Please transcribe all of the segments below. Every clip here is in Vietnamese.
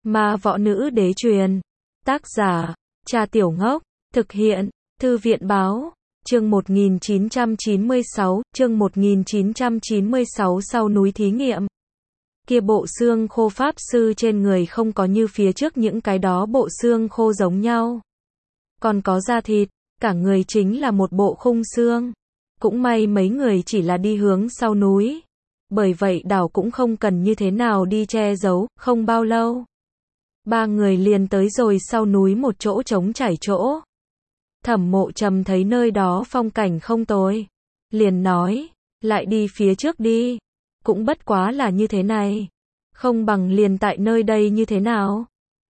Ma võ nữ đế truyền. Tác giả, Cha Tiểu Ngốc. Thực hiện, Thư viện báo. Chương 1996, chương 1996 sau núi thí nghiệm. Kia bộ xương khô pháp sư trên người không có như phía trước những cái đó bộ xương khô giống nhau. Còn có da thịt, cả người chính là một bộ khung xương. Cũng may mấy người chỉ là đi hướng sau núi. Bởi vậy đảo cũng không cần như thế nào đi che giấu, không bao lâu. Ba người liền tới rồi sau núi một chỗ trống trải chỗ. Thẩm Mộ Trầm thấy nơi đó phong cảnh không tồi. Liền nói, lại đi phía trước đi. Cũng bất quá là như thế này. Không bằng liền tại nơi đây như thế nào?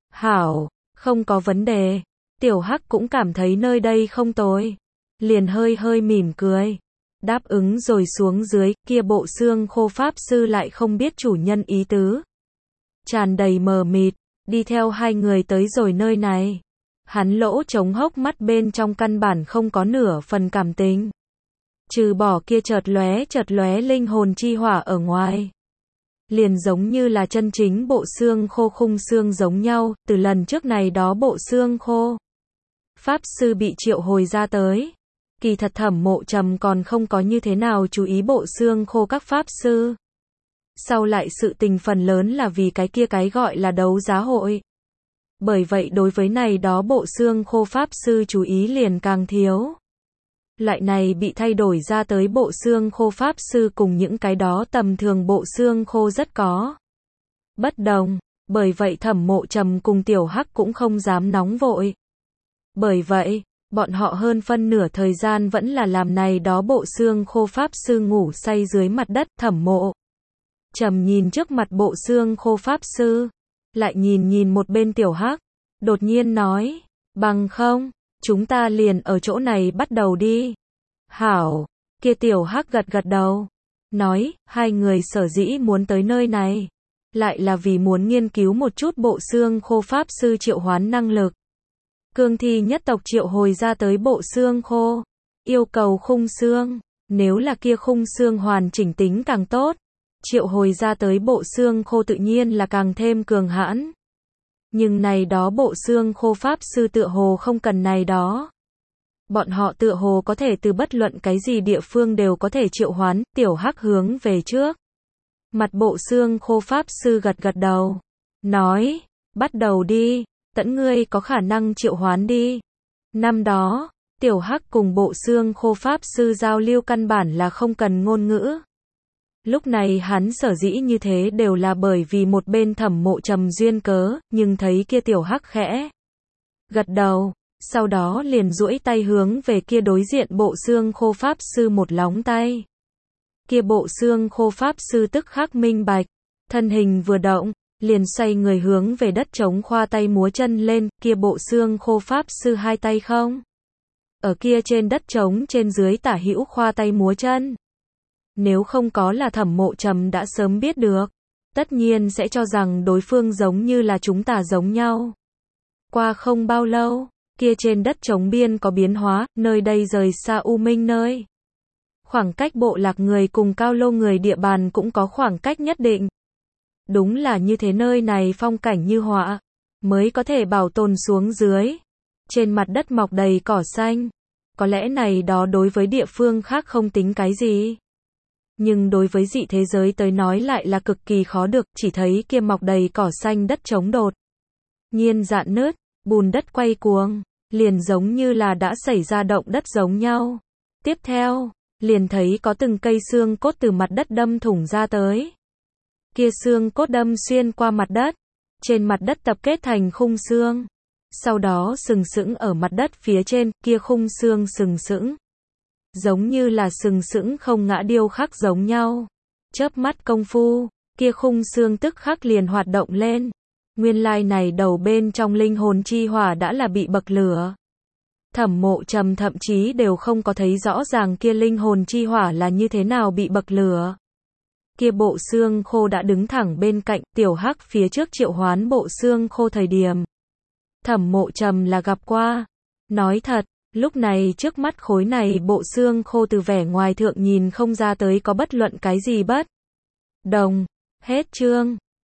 Hảo, không có vấn đề. Tiểu Hắc cũng cảm thấy nơi đây không tồi. Liền hơi hơi mỉm cười. Đáp ứng rồi xuống dưới, kia bộ xương khô pháp sư lại không biết chủ nhân ý tứ. Tràn đầy mờ mịt, đi theo hai người tới rồi nơi này. Hắn lỗ trống hốc mắt bên trong căn bản không có nửa phần cảm tình. Trừ bỏ kia chợt lóe linh hồn chi hỏa ở ngoài. Liền giống như là chân chính bộ xương khô khung xương giống nhau, từ lần trước này đó bộ xương khô. Pháp sư bị triệu hồi ra tới. Kỳ thật Thẩm Mộ Trầm còn không có như thế nào chú ý bộ xương khô các pháp sư. Sau lại sự tình phần lớn là vì cái gọi là đấu giá hội. Bởi vậy đối với này đó bộ xương khô pháp sư chú ý liền càng thiếu. Loại này bị thay đổi ra tới bộ xương khô pháp sư cùng những cái đó tầm thường bộ xương khô rất có bất đồng, bởi vậy Thẩm Mộ Trầm cùng Tiểu Hắc cũng không dám nóng vội. Bởi vậy, bọn họ hơn phân nửa thời gian vẫn là làm này đó bộ xương khô pháp sư ngủ say dưới mặt đất. Thẩm Mộ Trầm nhìn trước mặt bộ xương khô pháp sư, lại nhìn một bên Tiểu Hắc, đột nhiên nói, bằng không, chúng ta liền ở chỗ này bắt đầu đi. Hảo, kia Tiểu Hắc gật đầu, nói, hai người sở dĩ muốn tới nơi này, lại là vì muốn nghiên cứu một chút bộ xương khô pháp sư triệu hoán năng lực. Cương thi nhất tộc triệu hồi ra tới bộ xương khô, yêu cầu khung xương, nếu là kia khung xương hoàn chỉnh tính càng tốt, triệu hồi ra tới bộ xương khô tự nhiên là càng thêm cường hãn. Nhưng này đó bộ xương khô pháp sư tựa hồ không cần này đó. Bọn họ tựa hồ có thể từ bất luận cái gì địa phương đều có thể triệu hoán. Tiểu Hắc hướng về trước. Mặt bộ xương khô pháp sư gật đầu, nói, bắt đầu đi, tẫn ngươi có khả năng triệu hoán đi. Năm đó, Tiểu Hắc cùng bộ xương khô pháp sư giao lưu căn bản là không cần ngôn ngữ. Lúc này hắn sở dĩ như thế đều là bởi vì một bên Thẩm Mộ Trầm duyên cớ, nhưng thấy kia Tiểu Hắc khẽ gật đầu, sau đó liền duỗi tay hướng về kia đối diện bộ xương khô pháp sư một lóng tay. Kia bộ xương khô pháp sư tức khắc minh bạch, thân hình vừa động, liền xoay người hướng về đất trống khoa tay múa chân lên. Kia bộ xương khô pháp sư hai tay không ở kia trên đất trống trên dưới tả hữu khoa tay múa chân. Nếu không có là Thẩm Mộ Trầm đã sớm biết được, tất nhiên sẽ cho rằng đối phương giống như là chúng ta giống nhau. Qua không bao lâu, kia trên đất trống biên có biến hóa, nơi đây rời xa U Minh nơi. Khoảng cách bộ lạc người cùng Cao Lô người địa bàn cũng có khoảng cách nhất định. Đúng là như thế, nơi này phong cảnh như họa, mới có thể bảo tồn xuống dưới. Trên mặt đất mọc đầy cỏ xanh. Có lẽ này đó đối với địa phương khác không tính cái gì. Nhưng đối với dị thế giới tới nói lại là cực kỳ khó được, chỉ thấy kia mọc đầy cỏ xanh đất trống đột nhiên rạn nứt, bùn đất quay cuồng, liền giống như là đã xảy ra động đất giống nhau. Tiếp theo, liền thấy có từng cây xương cốt từ mặt đất đâm thủng ra tới. Kia xương cốt đâm xuyên qua mặt đất, trên mặt đất tập kết thành khung xương. Sau đó sừng sững ở mặt đất phía trên, kia khung xương sừng sững. Giống như là sừng sững không ngã điêu khắc giống nhau. Chớp mắt công phu, kia khung xương tức khắc liền hoạt động lên. Nguyên lai này đầu bên trong linh hồn chi hỏa đã là bị bậc lửa. Thẩm Mộ Trầm thậm chí đều không có thấy rõ ràng kia linh hồn chi hỏa là như thế nào bị bậc lửa. Kia bộ xương khô đã đứng thẳng bên cạnh. Tiểu Hắc phía trước triệu hoán bộ xương khô thời điểm, Thẩm Mộ Trầm là gặp qua. Nói thật, lúc này trước mắt khối này bộ xương khô từ vẻ ngoài thượng nhìn không ra tới có bất luận cái gì bất đồng. Hết chương.